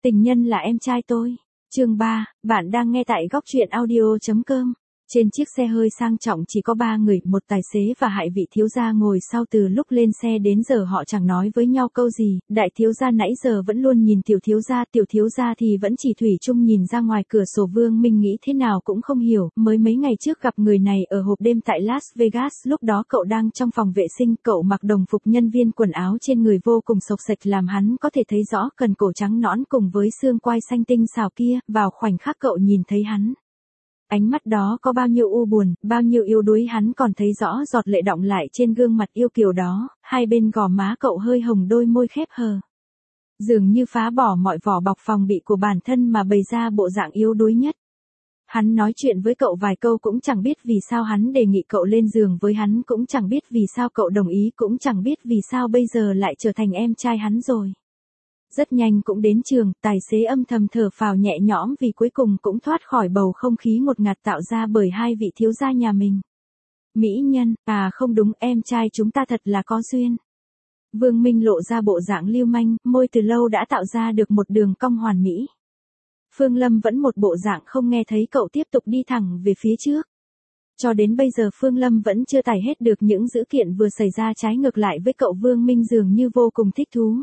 Tình nhân là em trai tôi. Chương 3, bạn đang nghe tại góc truyện audio.com. Trên chiếc xe hơi sang trọng chỉ có 3 người, một tài xế và Hải vị thiếu gia ngồi sau. Từ lúc lên xe đến giờ họ chẳng nói với nhau câu gì. Đại thiếu gia nãy giờ vẫn luôn nhìn tiểu thiếu gia thì vẫn chỉ thủy chung nhìn ra ngoài cửa sổ. Vương Minh nghĩ thế nào cũng không hiểu, mới mấy ngày trước gặp người này ở hộp đêm tại Las Vegas, lúc đó cậu đang trong phòng vệ sinh, cậu mặc đồng phục nhân viên, quần áo trên người vô cùng xộc xệch làm hắn có thể thấy rõ cần cổ trắng nõn cùng với xương quai xanh tinh xảo kia. Vào khoảnh khắc cậu nhìn thấy hắn, ánh mắt đó có bao nhiêu u buồn, bao nhiêu yếu đuối, hắn còn thấy rõ giọt lệ đọng lại trên gương mặt yêu kiều đó, hai bên gò má cậu hơi hồng, đôi môi khép hờ. Dường như phá bỏ mọi vỏ bọc phòng bị của bản thân mà bày ra bộ dạng yếu đuối nhất. Hắn nói chuyện với cậu vài câu cũng chẳng biết vì sao hắn đề nghị cậu lên giường với hắn, cũng chẳng biết vì sao cậu đồng ý, cũng chẳng biết vì sao bây giờ lại trở thành em trai hắn rồi. Rất nhanh cũng đến trường, tài xế âm thầm thở phào nhẹ nhõm vì cuối cùng cũng thoát khỏi bầu không khí ngột ngạt tạo ra bởi hai vị thiếu gia nhà mình. Mỹ nhân, à không đúng, em trai chúng ta thật là có duyên. Vương Minh lộ ra bộ dạng lưu manh, môi từ lâu đã tạo ra được một đường cong hoàn mỹ. Phương Lâm vẫn một bộ dạng không nghe thấy cậu, tiếp tục đi thẳng về phía trước. Cho đến bây giờ Phương Lâm vẫn chưa tải hết được những dữ kiện vừa xảy ra trái ngược lại với cậu. Vương Minh dường như vô cùng thích thú.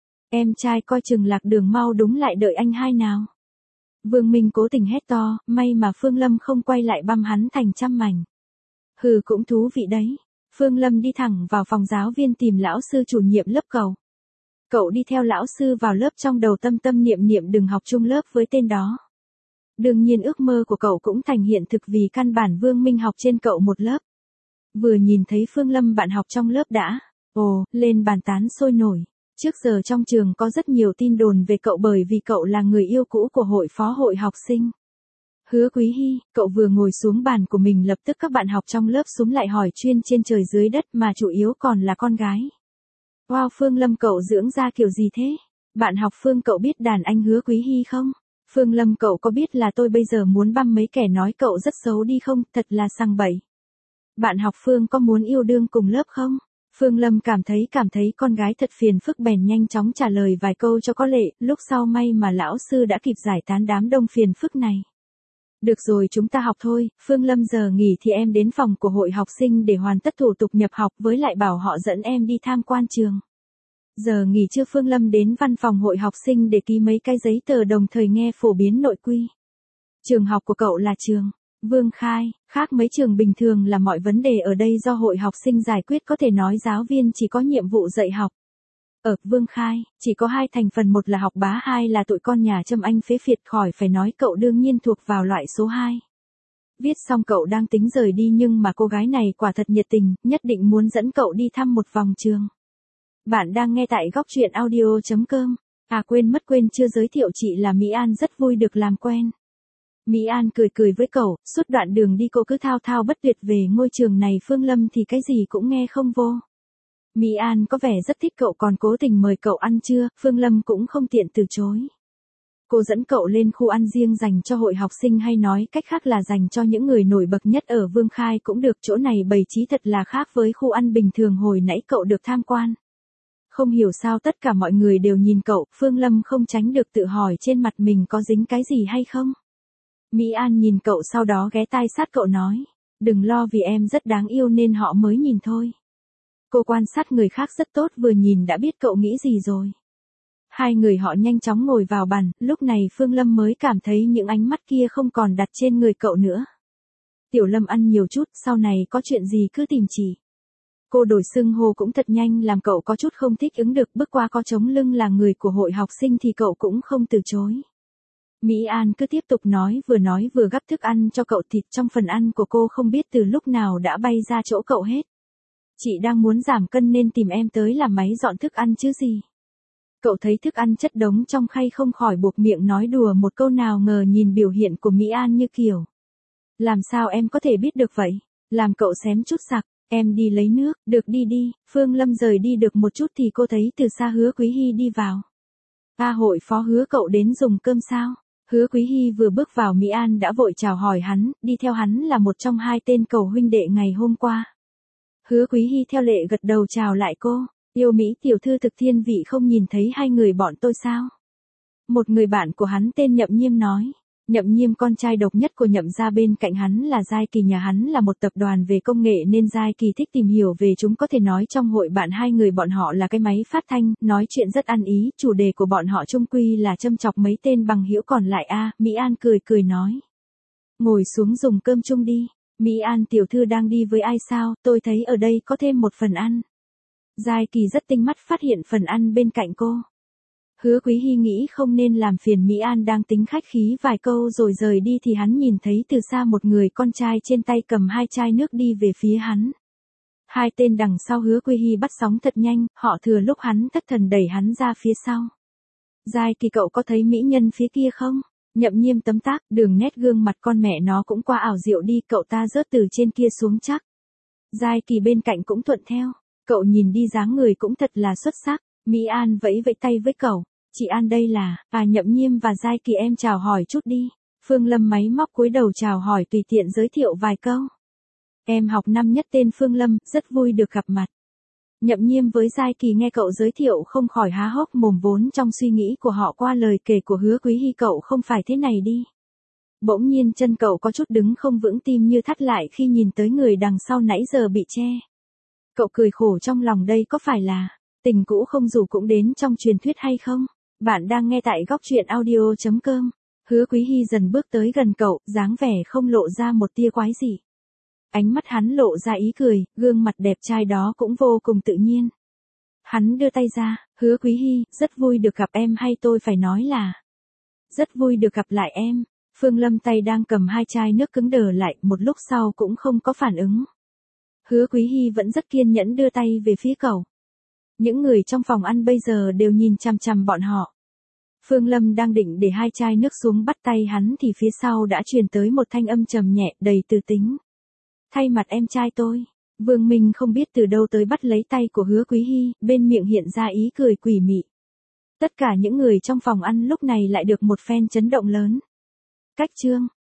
Em trai coi chừng lạc đường, mau đúng lại đợi anh hai nào. Vương Minh cố tình hét to, may mà Phương Lâm không quay lại băm hắn thành trăm mảnh. Hừ, cũng thú vị đấy. Phương Lâm đi thẳng vào phòng giáo viên tìm lão sư chủ nhiệm lớp cậu. Cậu đi theo lão sư vào lớp, trong đầu tâm tâm niệm niệm đừng học chung lớp với tên đó. Đương nhiên ước mơ của cậu cũng thành hiện thực vì căn bản Vương Minh học trên cậu một lớp. Vừa nhìn thấy Phương Lâm bạn học trong lớp đã, lên bàn tán sôi nổi. Trước giờ trong trường có rất nhiều tin đồn về cậu bởi vì cậu là người yêu cũ của hội phó hội học sinh. Hứa Quý Hy, cậu vừa ngồi xuống bàn của mình lập tức các bạn học trong lớp xúm lại hỏi chuyên trên trời dưới đất mà chủ yếu còn là con gái. Wow, Phương Lâm cậu dưỡng ra kiểu gì thế? Bạn học Phương cậu biết đàn anh Hứa Quý Hy không? Phương Lâm cậu có biết là tôi bây giờ muốn băm mấy kẻ nói cậu rất xấu đi không? Thật là sằng bậy. Bạn học Phương có muốn yêu đương cùng lớp không? Phương Lâm cảm thấy con gái thật phiền phức bèn nhanh chóng trả lời vài câu cho có lệ, lúc sau may mà lão sư đã kịp giải tán đám đông phiền phức này. Được rồi, chúng ta học thôi. Phương Lâm, giờ nghỉ thì em đến phòng của hội học sinh để hoàn tất thủ tục nhập học, với lại bảo họ dẫn em đi tham quan trường. Giờ nghỉ trưa Phương Lâm đến văn phòng hội học sinh để ký mấy cái giấy tờ, đồng thời nghe phổ biến nội quy. Trường học của cậu là trường Vương Khai, khác mấy trường bình thường là mọi vấn đề ở đây do hội học sinh giải quyết, có thể nói giáo viên chỉ có nhiệm vụ dạy học. Ở Vương Khai, chỉ có hai thành phần, một là học bá, hai là tụi con nhà Trâm Anh phế phiệt, khỏi phải nói cậu đương nhiên thuộc vào loại số 2. Viết xong cậu đang tính rời đi nhưng mà cô gái này quả thật nhiệt tình, nhất định muốn dẫn cậu đi thăm một vòng trường. Bạn đang nghe tại góc truyện audio.com. À quên chưa giới thiệu, chị là Mỹ An, rất vui được làm quen. Mỹ An cười với cậu, suốt đoạn đường đi cô cứ thao thao bất tuyệt về ngôi trường này. Phương Lâm thì cái gì cũng nghe không vô. Mỹ An có vẻ rất thích cậu còn cố tình mời cậu ăn trưa, Phương Lâm cũng không tiện từ chối. Cô dẫn cậu lên khu ăn riêng dành cho hội học sinh, hay nói cách khác là dành cho những người nổi bật nhất ở Vương Khai cũng được. Chỗ này bày trí thật là khác với khu ăn bình thường hồi nãy cậu được tham quan. Không hiểu sao tất cả mọi người đều nhìn cậu, Phương Lâm không tránh được tự hỏi trên mặt mình có dính cái gì hay không. Mỹ An nhìn cậu sau đó ghé tai sát cậu nói, đừng lo vì em rất đáng yêu nên họ mới nhìn thôi. Cô quan sát người khác rất tốt, vừa nhìn đã biết cậu nghĩ gì rồi. Hai người họ nhanh chóng ngồi vào bàn, lúc này Phương Lâm mới cảm thấy những ánh mắt kia không còn đặt trên người cậu nữa. Tiểu Lâm ăn nhiều chút, sau này có chuyện gì cứ tìm chị. Cô đổi xưng hô cũng thật nhanh làm cậu có chút không thích ứng được, bước qua có chống lưng là người của hội học sinh thì cậu cũng không từ chối. Mỹ An cứ tiếp tục nói vừa gắp thức ăn cho cậu, thịt trong phần ăn của cô không biết từ lúc nào đã bay ra chỗ cậu hết. Chị đang muốn giảm cân nên tìm em tới làm máy dọn thức ăn chứ gì. Cậu thấy thức ăn chất đống trong khay không khỏi buộc miệng nói đùa một câu, nào ngờ nhìn biểu hiện của Mỹ An như kiểu, làm sao em có thể biết được vậy, làm cậu xém chút sặc. Em đi lấy nước, được đi. Phương Lâm rời đi được một chút thì cô thấy từ xa Hứa Quý Hy đi vào. Hội phó Hứa, cậu đến dùng cơm sao? Hứa Quý Hy vừa bước vào Mỹ An đã vội chào hỏi hắn, đi theo hắn là một trong hai tên cầu huynh đệ ngày hôm qua. Hứa Quý Hy theo lệ gật đầu chào lại cô, yêu Mỹ tiểu thư thực thiên vị, không nhìn thấy hai người bọn tôi sao? Một người bạn của hắn tên Nhậm Nhiêm nói. Nhậm Nhiêm con trai độc nhất của Nhậm gia, bên cạnh hắn là Giai Kỳ, nhà hắn là một tập đoàn về công nghệ nên Giai Kỳ thích tìm hiểu về chúng. Có thể nói trong hội bạn hai người bọn họ là cái máy phát thanh, nói chuyện rất ăn ý. Chủ đề của bọn họ chung quy là châm chọc mấy tên bằng hữu còn lại. Mỹ An cười cười nói. Ngồi xuống dùng cơm chung đi. Mỹ An tiểu thư đang đi với ai sao, tôi thấy ở đây có thêm một phần ăn. Giai Kỳ rất tinh mắt phát hiện phần ăn bên cạnh cô. Hứa Quý Hy nghĩ không nên làm phiền Mỹ An đang tính khách khí vài câu rồi rời đi thì hắn nhìn thấy từ xa một người con trai trên tay cầm 2 chai nước đi về phía hắn. 2 tên đằng sau Hứa Quý Hy bắt sóng thật nhanh, họ thừa lúc hắn thất thần đẩy hắn ra phía sau. Giai Kỳ, cậu có thấy mỹ nhân phía kia không? Nhậm Nhiêm tấm tắc, đường nét gương mặt con mẹ nó cũng qua ảo diệu đi, cậu ta rớt từ trên kia xuống chắc. Giai Kỳ bên cạnh cũng thuận theo, cậu nhìn đi dáng người cũng thật là xuất sắc. Mỹ An vẫy vẫy tay với cậu, chị An đây là, Nhậm Nhiêm và Giai Kỳ em chào hỏi chút đi. Phương Lâm máy móc cúi đầu chào hỏi tùy tiện giới thiệu vài câu. Em học năm nhất tên Phương Lâm, rất vui được gặp mặt. Nhậm Nhiêm với Giai Kỳ nghe cậu giới thiệu không khỏi há hốc mồm, vốn trong suy nghĩ của họ qua lời kể của Hứa Quý Hy cậu không phải thế này đi. Bỗng nhiên chân cậu có chút đứng không vững, tim như thắt lại khi nhìn tới người đằng sau nãy giờ bị che. Cậu cười khổ trong lòng, đây có phải là tình cũ không dù cũng đến trong truyền thuyết hay không? Bạn đang nghe tại góc truyện audio.com. Hứa Quý Hy dần bước tới gần cậu, dáng vẻ không lộ ra một tia quái dị. Ánh mắt hắn lộ ra ý cười, gương mặt đẹp trai đó cũng vô cùng tự nhiên. Hắn đưa tay ra, Hứa Quý Hy, rất vui được gặp em, hay tôi phải nói là rất vui được gặp lại em. Phương Lâm tay đang cầm 2 chai nước cứng đờ lại, một lúc sau cũng không có phản ứng. Hứa Quý Hy vẫn rất kiên nhẫn đưa tay về phía cậu. Những người trong phòng ăn bây giờ đều nhìn chằm chằm bọn họ. Phương Lâm đang định để 2 chai nước xuống bắt tay hắn thì phía sau đã truyền tới một thanh âm trầm nhẹ đầy từ tính. Thay mặt em trai tôi. Vương Minh không biết từ đâu tới bắt lấy tay của Hứa Quý Hy, bên miệng hiện ra ý cười quỷ mị. Tất cả những người trong phòng ăn lúc này lại được một phen chấn động lớn. Cách chương